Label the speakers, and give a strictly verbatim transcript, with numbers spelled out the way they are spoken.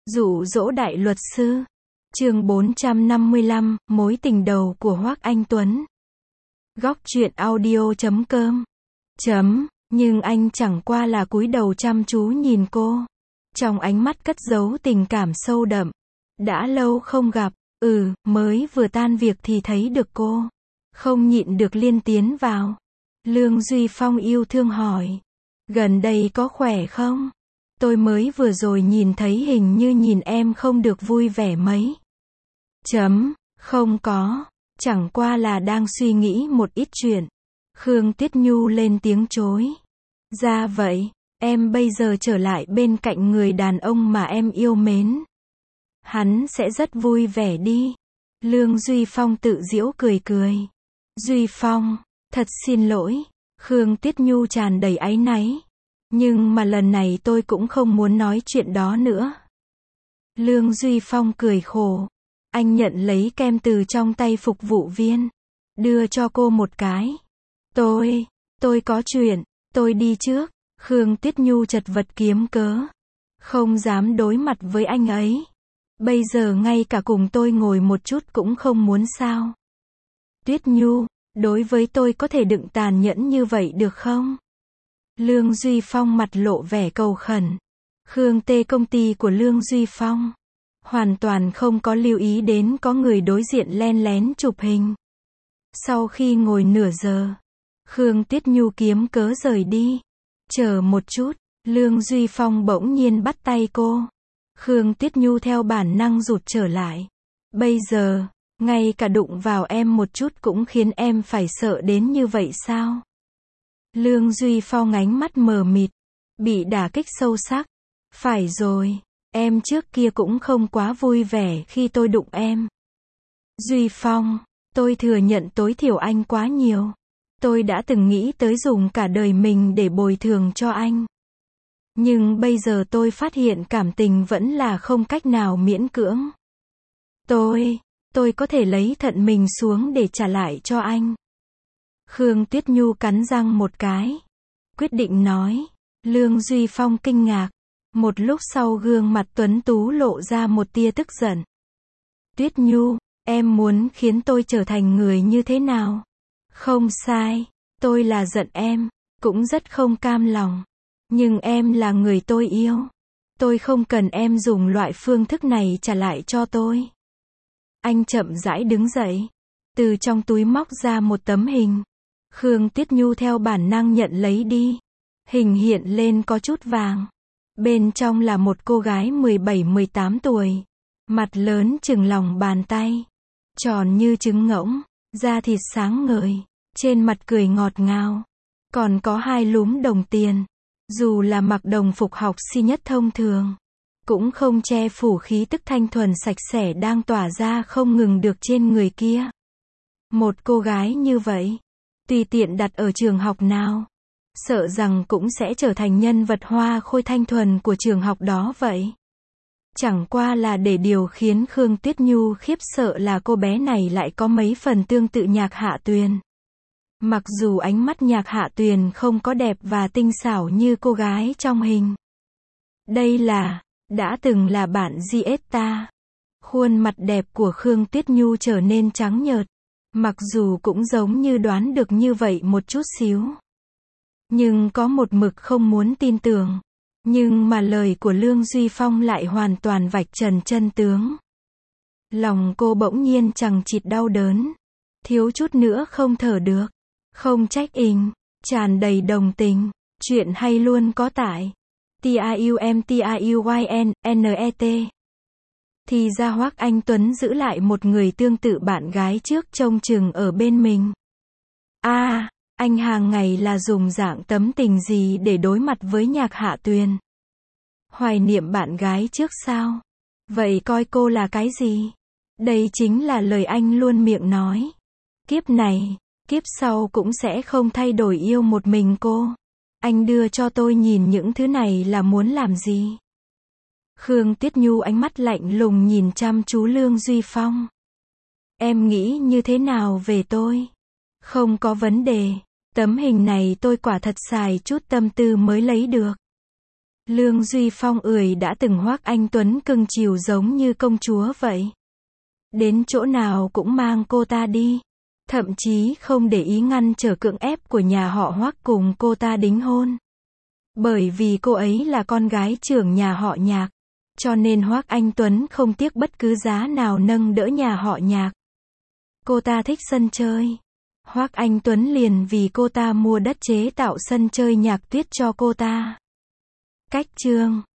Speaker 1: Dụ dỗ đại luật sư. Chương bốn trăm năm mươi lăm, mối tình đầu của Hoắc Anh Tuấn. Góc truyện audio chấm com. Chấm, nhưng anh chẳng qua là cúi đầu chăm chú nhìn cô. Trong ánh mắt cất giấu tình cảm sâu đậm. Đã lâu không gặp, ừ, mới vừa tan việc thì thấy được cô. Không nhịn được liên tiến vào. Lương Duy Phong yêu thương hỏi. Gần đây có khỏe không? Tôi mới vừa rồi nhìn thấy hình như nhìn em không được vui vẻ mấy. Chấm, không có, chẳng qua là đang suy nghĩ một ít chuyện. Khương Tuyết Nhu lên tiếng chối. Ra vậy, em bây giờ trở lại bên cạnh người đàn ông mà em yêu mến. Hắn sẽ rất vui vẻ đi. Lương Duy Phong tự giễu cười cười. Duy Phong, thật xin lỗi. Khương Tuyết Nhu tràn đầy áy náy. Nhưng mà lần này tôi cũng không muốn nói chuyện đó nữa. Lương Duy Phong cười khổ. Anh nhận lấy kem từ trong tay phục vụ viên. Đưa cho cô một cái. Tôi, tôi có chuyện, tôi đi trước. Khương Tuyết Nhu chật vật kiếm cớ. Không dám đối mặt với anh ấy. Bây giờ ngay cả cùng tôi ngồi một chút cũng không muốn sao. Tuyết Nhu, đối với tôi có thể đừng tàn nhẫn như vậy được không? Lương Duy Phong mặt lộ vẻ cầu khẩn. Khương Tê công ty của Lương Duy Phong. Hoàn toàn không có lưu ý đến có người đối diện len lén chụp hình. Sau khi ngồi nửa giờ, Khương Tuyết Nhu kiếm cớ rời đi. Chờ một chút, Lương Duy Phong bỗng nhiên bắt tay cô. Khương Tuyết Nhu theo bản năng rụt trở lại. Bây giờ, ngay cả đụng vào em một chút cũng khiến em phải sợ đến như vậy sao? Lương Duy Phong ánh mắt mờ mịt, bị đả kích sâu sắc. Phải rồi, em trước kia cũng không quá vui vẻ khi tôi đụng em. Duy Phong, tôi thừa nhận tối thiểu anh quá nhiều. Tôi đã từng nghĩ tới dùng cả đời mình để bồi thường cho anh. Nhưng bây giờ tôi phát hiện cảm tình vẫn là không cách nào miễn cưỡng. Tôi, tôi có thể lấy thận mình xuống để trả lại cho anh. Khương Tuyết Nhu cắn răng một cái. Quyết định nói. Lương Duy Phong kinh ngạc. Một lúc sau gương mặt tuấn tú lộ ra một tia tức giận. Tuyết Nhu, em muốn khiến tôi trở thành người như thế nào? Không sai, tôi là giận em, cũng rất không cam lòng. Nhưng em là người tôi yêu. Tôi không cần em dùng loại phương thức này trả lại cho tôi. Anh chậm rãi đứng dậy. Từ trong túi móc ra một tấm hình. Khương Tuyết Nhu theo bản năng nhận lấy đi. Hình hiện lên có chút vàng. Bên trong là một cô gái mười bảy mười tám tuổi. Mặt lớn chừng lòng bàn tay. Tròn như trứng ngỗng. Da thịt sáng ngời. Trên mặt cười ngọt ngào. Còn có hai lúm đồng tiền. Dù là mặc đồng phục học sinh nhất thông thường. Cũng không che phủ khí tức thanh thuần sạch sẽ đang tỏa ra không ngừng được trên người kia. Một cô gái như vậy. Tùy tiện đặt ở trường học nào. Sợ rằng cũng sẽ trở thành nhân vật hoa khôi thanh thuần của trường học đó vậy. Chẳng qua là để điều khiến Khương Tuyết Nhu khiếp sợ là cô bé này lại có mấy phần tương tự Nhạc Hạ Tuyền. Mặc dù ánh mắt Nhạc Hạ Tuyền không có đẹp và tinh xảo như cô gái trong hình. Đây là, đã từng là bạn Gietta. Khuôn mặt đẹp của Khương Tuyết Nhu trở nên trắng nhợt. Mặc dù cũng giống như đoán được như vậy một chút xíu. Nhưng có một mực không muốn tin tưởng. Nhưng mà lời của Lương Duy Phong lại hoàn toàn vạch trần chân tướng. Lòng cô bỗng nhiên chằng chịt đau đớn. Thiếu chút nữa không thở được. Không trách ình, tràn đầy đồng tình. Chuyện hay luôn có tại TIUMTIUYNNET. Thì ra Hoắc Anh Tuấn giữ lại một người tương tự bạn gái trước trông chừng ở bên mình. A, à, anh hàng ngày là dùng dạng tấm tình gì để đối mặt với Nhạc Hạ Tuyền? Hoài niệm bạn gái trước sao? Vậy coi cô là cái gì? Đây chính là lời anh luôn miệng nói. Kiếp này, kiếp sau cũng sẽ không thay đổi yêu một mình cô. Anh đưa cho tôi nhìn những thứ này là muốn làm gì? Khương Tuyết Nhu ánh mắt lạnh lùng nhìn chăm chú Lương Duy Phong. Em nghĩ như thế nào về tôi? Không có vấn đề. Tấm hình này tôi quả thật xài chút tâm tư mới lấy được. Lương Duy Phong ười đã từng Hoắc Anh Tuấn cưng chiều giống như công chúa vậy. Đến chỗ nào cũng mang cô ta đi. Thậm chí không để ý ngăn trở cưỡng ép của nhà họ Hoắc cùng cô ta đính hôn. Bởi vì cô ấy là con gái trưởng nhà họ Nhạc. Cho nên Hoắc Anh Tuấn không tiếc bất cứ giá nào nâng đỡ nhà họ Nhạc. Cô ta thích sân chơi. Hoắc Anh Tuấn liền vì cô ta mua đất chế tạo sân chơi nhạc tuyết cho cô ta. Cách chương